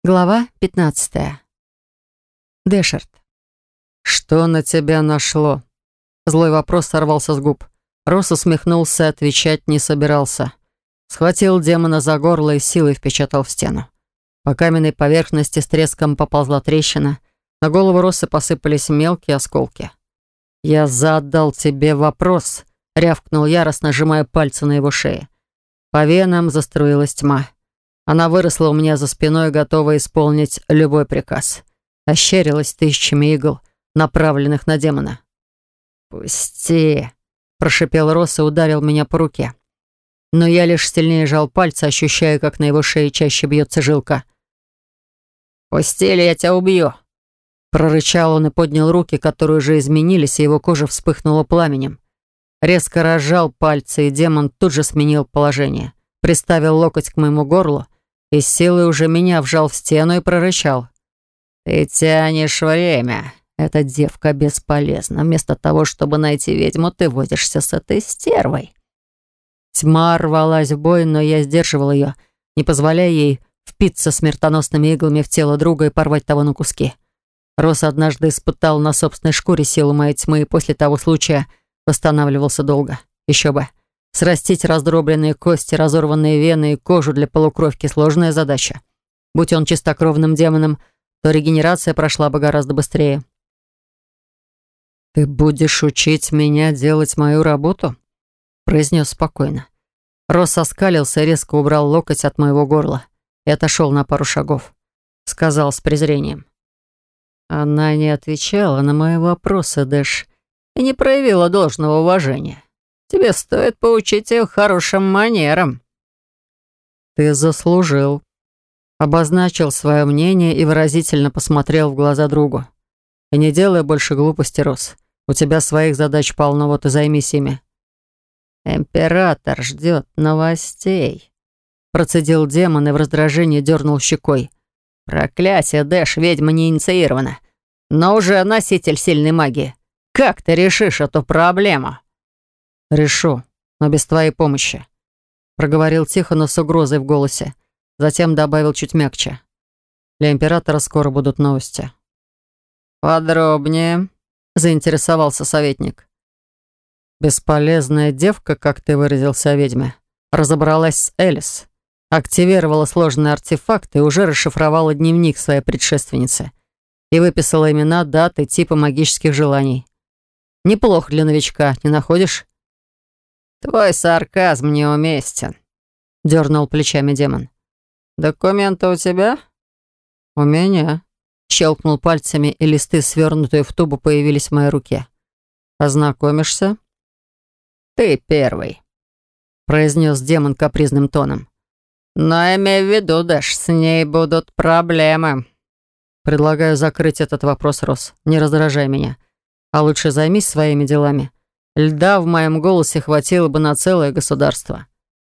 Глава 15. Дэшерт. «Что на тебя нашло?» Злой вопрос сорвался с губ. Росс усмехнулся, отвечать не собирался. Схватил демона за горло и силой впечатал в стену. По каменной поверхности с треском поползла трещина. На голову Росса посыпались мелкие осколки. «Я задал тебе вопрос», — рявкнул яростно, сжимая пальцы на его шее. По венам заструилась тьма. Она выросла у меня за спиной, готовая исполнить любой приказ. Ощерилась тысячами игл, направленных на демона. «Пусти!» — прошипел Росс и ударил меня по руке. Но я лишь сильнее жал пальцы, ощущая, как на его шее чаще бьется жилка. «Пусти, или я тебя убью!» Прорычал он и поднял руки, которые уже изменились, и его кожа вспыхнула пламенем. Резко разжал пальцы, и демон тут же сменил положение. Приставил локоть к моему горлу и с силой уже меня вжал в стену и прорычал. «Ты тянешь время. Эта девка бесполезна. Вместо того, чтобы найти ведьму, ты водишься с этой стервой». Тьма рвалась в бой, но я сдерживал ее, не позволяя ей впиться смертоносными иглами в тело друга и порвать того на куски. Росс однажды испытал на собственной шкуре силу моей тьмы, и после того случая восстанавливался долго. Еще бы. Срастить раздробленные кости, разорванные вены и кожу для полукровки — сложная задача. Будь он чистокровным демоном, то регенерация прошла бы гораздо быстрее. «Ты будешь учить меня делать мою работу?» — произнес спокойно. Росс оскалился и резко убрал локоть от моего горла и отошел на пару шагов. Сказал с презрением. «Она не отвечала на мои вопросы, Дэш, и не проявила должного уважения. Тебе стоит поучить ее хорошим манерам». «Ты заслужил», — обозначил свое мнение и выразительно посмотрел в глаза другу. «И не делай больше глупости, Росс. У тебя своих задач полно, вот и займись ими». «Император ждет новостей», — процедил демон и в раздражении дернул щекой. «Проклятие, Дэш, ведьма не инициирована, но уже носитель сильной магии. Как ты решишь эту проблему?» «Решу, но без твоей помощи», — проговорил тихо, но с угрозой в голосе. Затем добавил чуть мягче. «Для императора скоро будут новости». «Подробнее», — заинтересовался советник. «Бесполезная девка, как ты выразился о ведьме, разобралась с Элис, активировала сложные артефакты и уже расшифровала дневник своей предшественницы и выписала имена, даты, типы магических желаний. Неплохо для новичка, не находишь?» «Твой сарказм неуместен», — дернул плечами демон. «Документы у тебя?» «У меня», — щелкнул пальцами, и листы, свернутые в тубу, появились в моей руке. «Ознакомишься?» «Ты первый», — произнес демон капризным тоном. «Но имей в виду, Дэш, с ней будут проблемы». «Предлагаю закрыть этот вопрос, Росс. Не раздражай меня. А лучше займись своими делами. Льда в моем голосе хватило бы на целое государство».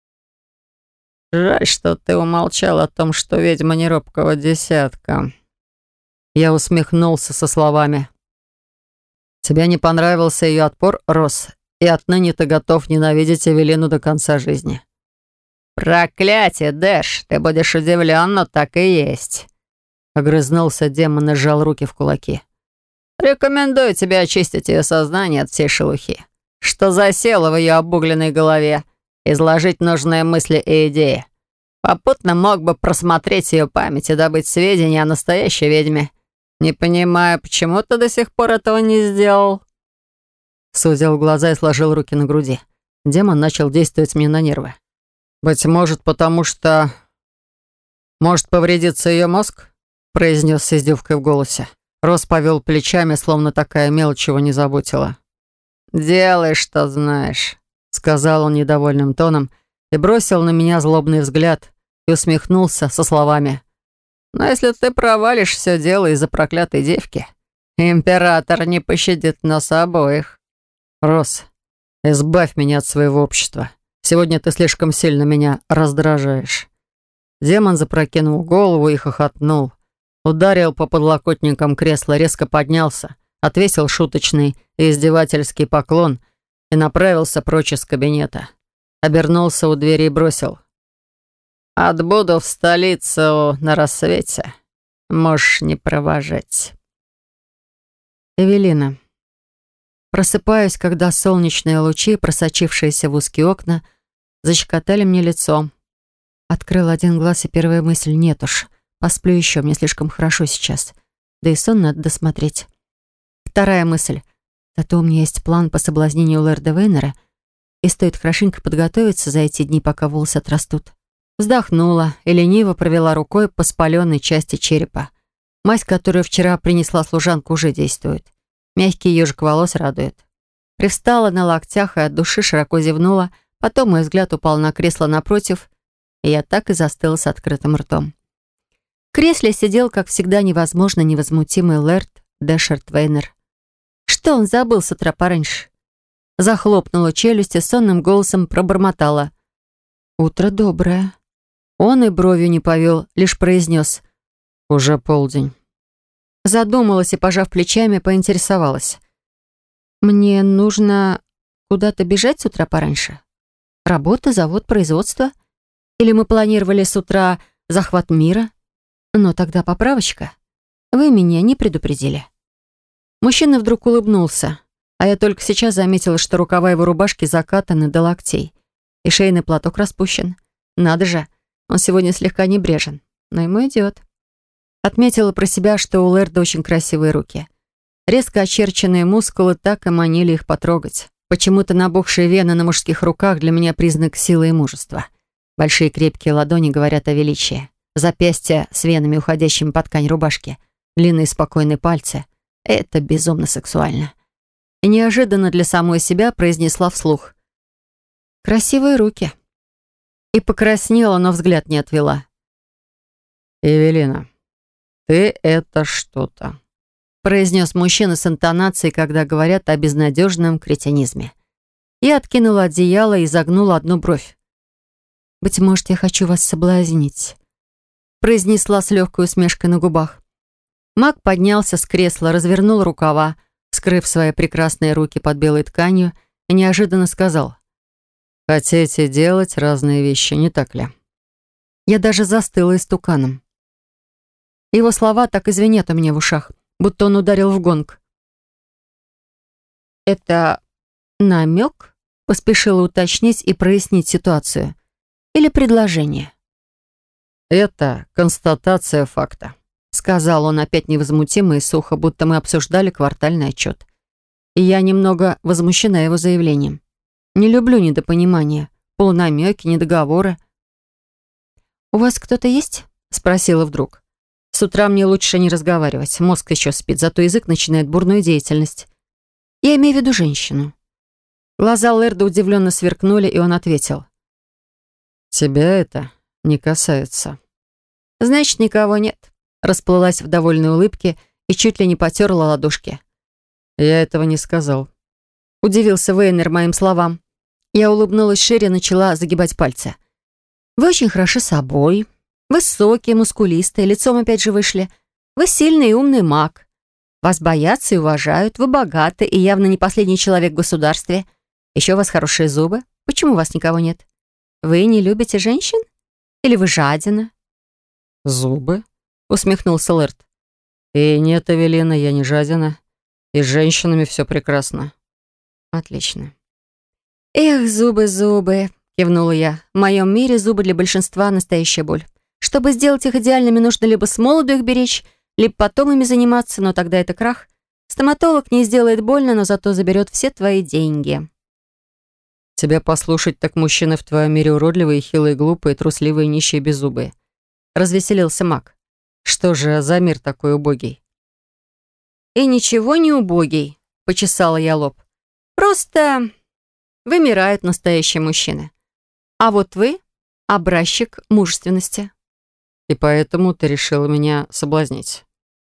«Жаль, что ты умолчал о том, что ведьма не робкого десятка». Я усмехнулся со словами. «Тебе не понравился ее отпор, Росс, и отныне ты готов ненавидеть Эвелину до конца жизни». «Проклятие, Дэш, ты будешь удивлен, но так и есть». Огрызнулся демон и сжал руки в кулаки. «Рекомендую тебе очистить ее сознание от всей шелухи, что засело в ее обугленной голове, изложить нужные мысли и идеи. Попутно мог бы просмотреть ее память и добыть сведения о настоящей ведьме. Не понимаю, почему ты до сих пор этого не сделал?» Сузил глаза и сложил руки на груди. Демон начал действовать мне на нервы. «Быть может, потому что может повредиться ее мозг?» произнес с издевкой в голосе. Росс повел плечами, словно такая мелочь его не заботила. «Делай, что знаешь», — сказал он недовольным тоном и бросил на меня злобный взгляд и усмехнулся со словами. «Но если ты провалишь все дело из-за проклятой девки, император не пощадит нас обоих». «Росс, избавь меня от своего общества. Сегодня ты слишком сильно меня раздражаешь». Демон запрокинул голову и хохотнул. Ударил по подлокотникам кресла, резко поднялся, отвесил шуточный и издевательский поклон и направился прочь из кабинета. Обернулся у двери и бросил. «Отбуду в столицу на рассвете. Можешь не провожать. Эвелина. Просыпаюсь, когда солнечные лучи, просочившиеся в узкие окна, защекотали мне лицо. Открыл один глаз, и первая мысль — нет уж. Посплю еще, мне слишком хорошо сейчас. Да и сон надо досмотреть. Вторая мысль. Зато у меня есть план по соблазнению лорда Вейнера, и стоит хорошенько подготовиться за эти дни, пока волосы отрастут. Вздохнула и лениво провела рукой по спаленной части черепа. Мазь, которую вчера принесла служанка, уже действует. Мягкий ежик волос радует. Привстала на локтях и от души широко зевнула, потом мой взгляд упал на кресло напротив, и я так и застыла с открытым ртом. В кресле сидел, как всегда, невозможно невозмутимый лэрд Дэшерт Вейнер. Что он забыл с утра пораньше? Захлопнула челюсть и сонным голосом пробормотала: «Утро доброе». Он и бровью не повел, лишь произнес: Уже полдень. Задумалась и, пожав плечами, поинтересовалась: «Мне нужно куда-то бежать с утра пораньше? Работа, завод, производство? Или мы планировали с утра захват мира? Но тогда поправочка. Вы меня не предупредили». Мужчина вдруг улыбнулся, а я только сейчас заметила, что рукава его рубашки закатаны до локтей, и шейный платок распущен. Надо же, он сегодня слегка небрежен, но ему идет. Отметила про себя, что у Лэрда очень красивые руки. Резко очерченные мускулы так и манили их потрогать. Почему-то набухшие вены на мужских руках для меня признак силы и мужества. Большие крепкие ладони говорят о величии. Запястья с венами, уходящими под ткань рубашки. Длинные спокойные пальцы. Это безумно сексуально. И неожиданно для самой себя произнесла вслух: «Красивые руки». И покраснела, но взгляд не отвела. «Эвелина, ты это что-то», произнес мужчина с интонацией, когда говорят о безнадежном кретинизме. Я откинула одеяло и загнула одну бровь. «Быть может, я хочу вас соблазнить», произнесла с легкой усмешкой на губах. Маг поднялся с кресла, развернул рукава, скрыв свои прекрасные руки под белой тканью, и неожиданно сказал: «Хотите делать разные вещи, не так ли?» Я даже застыла истуканом. Его слова так и звенят у меня в ушах, будто он ударил в гонг. «Это намек?» — поспешила уточнить и прояснить ситуацию. «Или предложение?» «Это констатация факта», — сказал он опять невозмутимо и сухо, будто мы обсуждали квартальный отчет. И я немного возмущена его заявлением. Не люблю недопонимания, полунамеки, недоговоры. «У вас кто-то есть?» — спросила вдруг. С утра мне лучше не разговаривать, мозг еще спит, зато язык начинает бурную деятельность. Я имею в виду женщину. Глаза Лэрда удивленно сверкнули, и он ответил: «Тебя это не касается». «Значит, никого нет», — расплылась в довольной улыбке и чуть ли не потерла ладошки. «Я этого не сказал». Удивился Вейнер моим словам. Я улыбнулась шире, начала загибать пальцы. «Вы очень хороши собой. Высокие, мускулистые, лицом опять же вышли. Вы сильный и умный маг. Вас боятся и уважают. Вы богаты и явно не последний человек в государстве. Еще у вас хорошие зубы. Почему у вас никого нет? Вы не любите женщин? Или вы жадина?» «Зубы?» — усмехнулся Лэрд. «И нет, Эвелина, я не жадина. И с женщинами все прекрасно». «Отлично». «Эх, зубы, зубы», — кивнула я. «В моем мире зубы для большинства — настоящая боль. Чтобы сделать их идеальными, нужно либо с молоду их беречь, либо потом ими заниматься, но тогда это крах. Стоматолог не сделает больно, но зато заберет все твои деньги». «Тебя послушать, так мужчины в твоем мире уродливые, хилые, глупые, трусливые, нищие, беззубые». Развеселился маг. «Что же за мир такой убогий?» «И ничего не убогий», — почесала я лоб. «Просто вымирают настоящие мужчины. А вот вы — образчик мужественности». «И поэтому ты решила меня соблазнить?»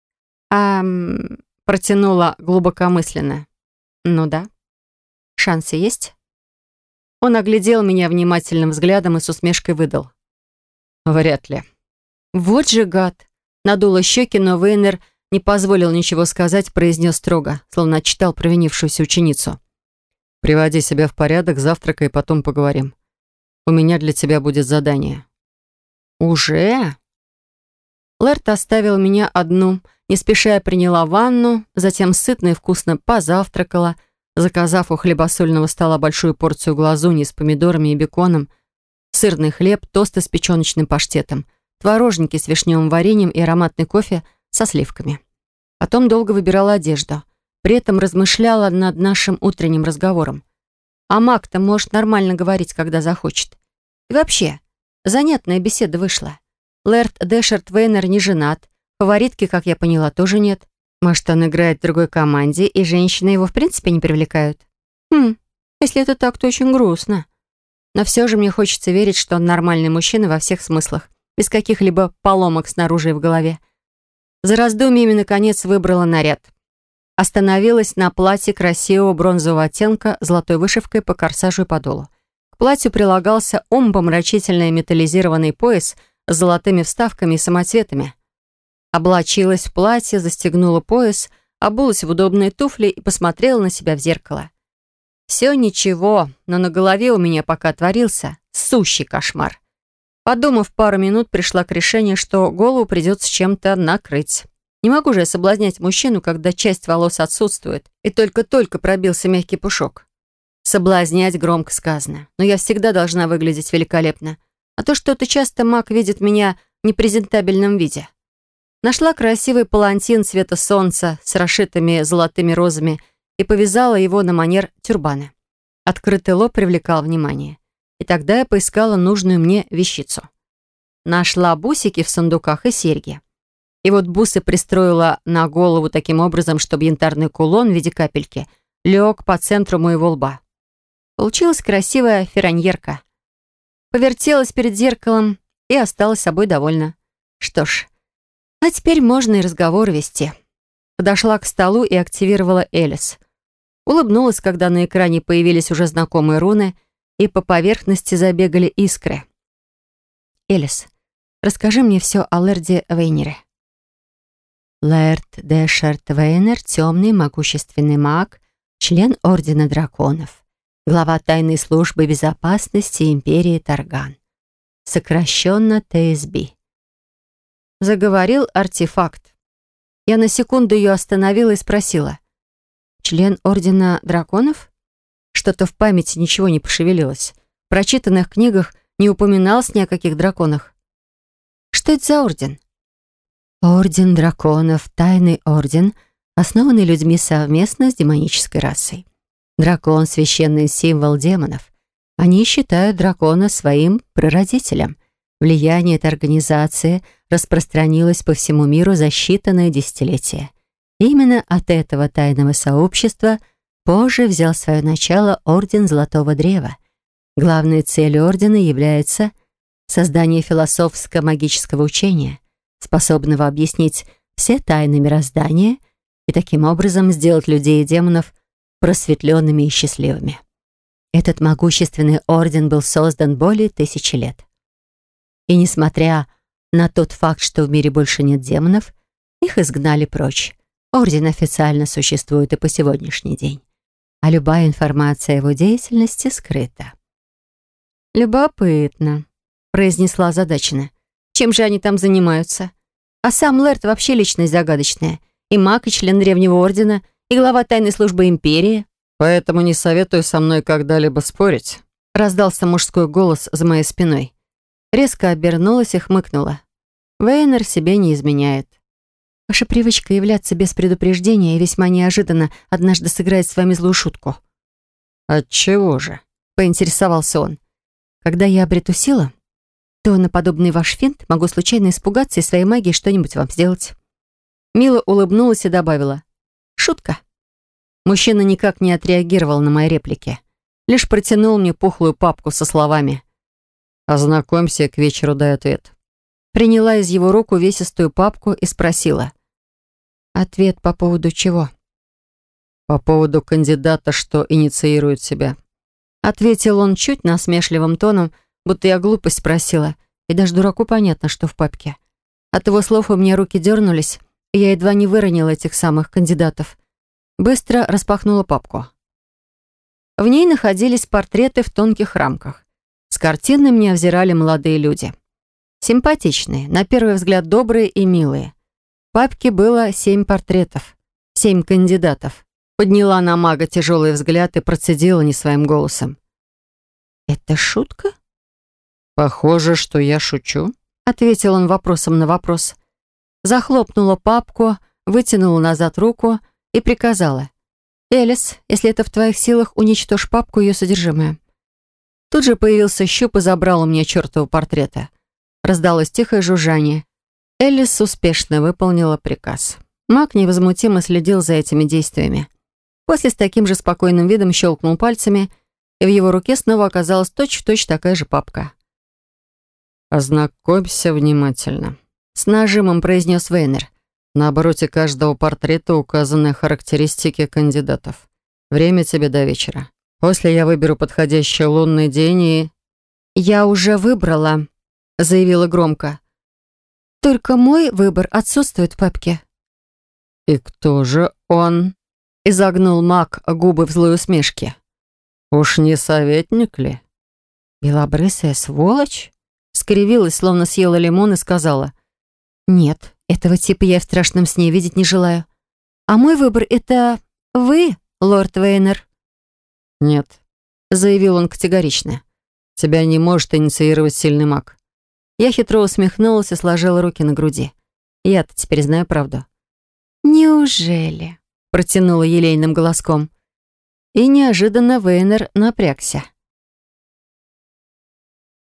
Протянула глубокомысленно. «Ну да. Шансы есть?» Он оглядел меня внимательным взглядом и с усмешкой выдал: «Вряд ли». «Вот же гад!» Надула щеки, но Вейнер не позволил ничего сказать, произнес строго, словно отчитал провинившуюся ученицу. «Приводи себя в порядок, завтракай, потом поговорим. У меня для тебя будет задание». «Уже?» Лэрд оставил меня одну, не спеша я приняла ванну, затем сытно и вкусно позавтракала, заказав у хлебосольного стола большую порцию глазуньи с помидорами и беконом, сырный хлеб, тосты с печёночным паштетом, творожники с вишневым вареньем и ароматный кофе со сливками. Потом долго выбирала одежду. При этом размышляла над нашим утренним разговором. А Мак-то может нормально говорить, когда захочет. И вообще, занятная беседа вышла. Лэрд Дэшерт Вейнер не женат, фаворитки, как я поняла, тоже нет. Может, он играет в другой команде, и женщины его в принципе не привлекают? Если это так, то очень грустно. Но все же мне хочется верить, что он нормальный мужчина во всех смыслах, без каких-либо поломок снаружи и в голове. За раздумьями, наконец, выбрала наряд. Остановилась на платье красивого бронзового оттенка с золотой вышивкой по корсажу и подолу. К платью прилагался умопомрачительный металлизированный пояс с золотыми вставками и самоцветами. Облачилась в платье, застегнула пояс, обулась в удобные туфли и посмотрела на себя в зеркало. Все ничего, но на голове у меня пока творился сущий кошмар. Подумав пару минут, пришла к решению, что голову придется чем-то накрыть. Не могу же я соблазнять мужчину, когда часть волос отсутствует, и только-только пробился мягкий пушок. Соблазнять громко сказано, но я всегда должна выглядеть великолепно. А то что-то часто Мак видит меня в непрезентабельном виде. Нашла красивый палантин цвета солнца с расшитыми золотыми розами и повязала его на манер тюрбана. Открытый лоб привлекал внимание. И тогда я поискала нужную мне вещицу. Нашла бусики в сундуках и серьги. И вот бусы пристроила на голову таким образом, чтобы янтарный кулон в виде капельки лег по центру моего лба. Получилась красивая фераньерка. Повертелась перед зеркалом и осталась собой довольна. Что ж, а теперь можно и разговор вести. Подошла к столу и активировала Элис. Улыбнулась, когда на экране появились уже знакомые руны, и по поверхности забегали искры. «Элис, расскажи мне все о Лэрде Вейнере». Лэрд Дэшерт Вейнер — темный, могущественный маг, член Ордена Драконов, глава тайной службы безопасности Империи Тарган, сокращенно ТСБ. Заговорил артефакт. Я на секунду ее остановила и спросила: «Член Ордена Драконов?» Что-то в памяти ничего не пошевелилось. В прочитанных книгах не упоминалось ни о каких драконах. Что это за орден? Орден драконов — тайный орден, основанный людьми совместно с демонической расой. Дракон — священный символ демонов. Они считают дракона своим прародителем. Влияние этой организации распространилось по всему миру за считанные десятилетия. Именно от этого тайного сообщества позже взял свое начало Орден Золотого Древа. Главной целью Ордена является создание философско-магического учения, способного объяснить все тайны мироздания и таким образом сделать людей и демонов просветленными и счастливыми. Этот могущественный орден был создан более 1000 лет. И несмотря на тот факт, что в мире больше нет демонов, их изгнали прочь. Орден официально существует и по сегодняшний день, а любая информация о его деятельности скрыта. «Любопытно», — произнесла озадаченно. «Чем же они там занимаются? А сам Лэрд вообще личность загадочная. И маг, и член древнего ордена, и глава тайной службы империи». «Поэтому не советую со мной когда-либо спорить», — раздался мужской голос за моей спиной. Резко обернулась и хмыкнула. Вейнер себе не изменяет. «Ваша привычка являться без предупреждения и весьма неожиданно однажды сыграет с вами злую шутку». «Отчего же?» — поинтересовался он. «Когда я обрету силу, то на подобный ваш финт могу случайно испугаться и своей магией что-нибудь вам сделать». Мила улыбнулась и добавила: «Шутка». Мужчина никак не отреагировал на мои реплики. Лишь протянул мне пухлую папку со словами: «Ознакомься, к вечеру дай ответ». Приняла из его рук увесистую папку и спросила: «Ответ по поводу чего?» «По поводу кандидата, что инициирует себя». Ответил он чуть насмешливым тоном, будто я глупость спросила, и даже дураку понятно, что в папке. От его слов у меня руки дернулись, и я едва не выронила этих самых кандидатов. Быстро распахнула папку. В ней находились портреты в тонких рамках. С картины меня взирали молодые люди. Симпатичные, на первый взгляд добрые и милые. В папке было 7 портретов, 7 кандидатов. Подняла на мага тяжелый взгляд и процедила не своим голосом. «Это шутка?» «Похоже, что я шучу», — ответил он вопросом на вопрос. Захлопнула папку, вытянула назад руку и приказала. «Элис, если это в твоих силах, уничтожь папку и ее содержимое». Тут же появился щуп и забрал у меня чертова портрета. Раздалось тихое жужжание. Элис успешно выполнила приказ. Маг невозмутимо следил за этими действиями. После с таким же спокойным видом щелкнул пальцами, и в его руке снова оказалась точь-в-точь такая же папка. «Ознакомься внимательно», — с нажимом произнес Вейнер. На обороте каждого портрета указаны характеристики кандидатов. Время тебе до вечера. После я выберу подходящий лунный день и...» «Я уже выбрала», — заявила громко. «Только мой выбор отсутствует в папке». «И кто же он?» — изогнул маг губы в злой усмешке. «Уж не советник ли?» «Белобрысая сволочь?» — скривилась, словно съела лимон, и сказала. «Нет, этого типа я в страшном сне видеть не желаю. А мой выбор — это вы, лорд Вейнер». «Нет», — заявил он категорично. «тебя не может инициировать сильный маг». Я хитро усмехнулась и сложила руки на груди. Я-то теперь знаю правду. «Неужели?» — протянула елейным голоском. И неожиданно Вейнер напрягся.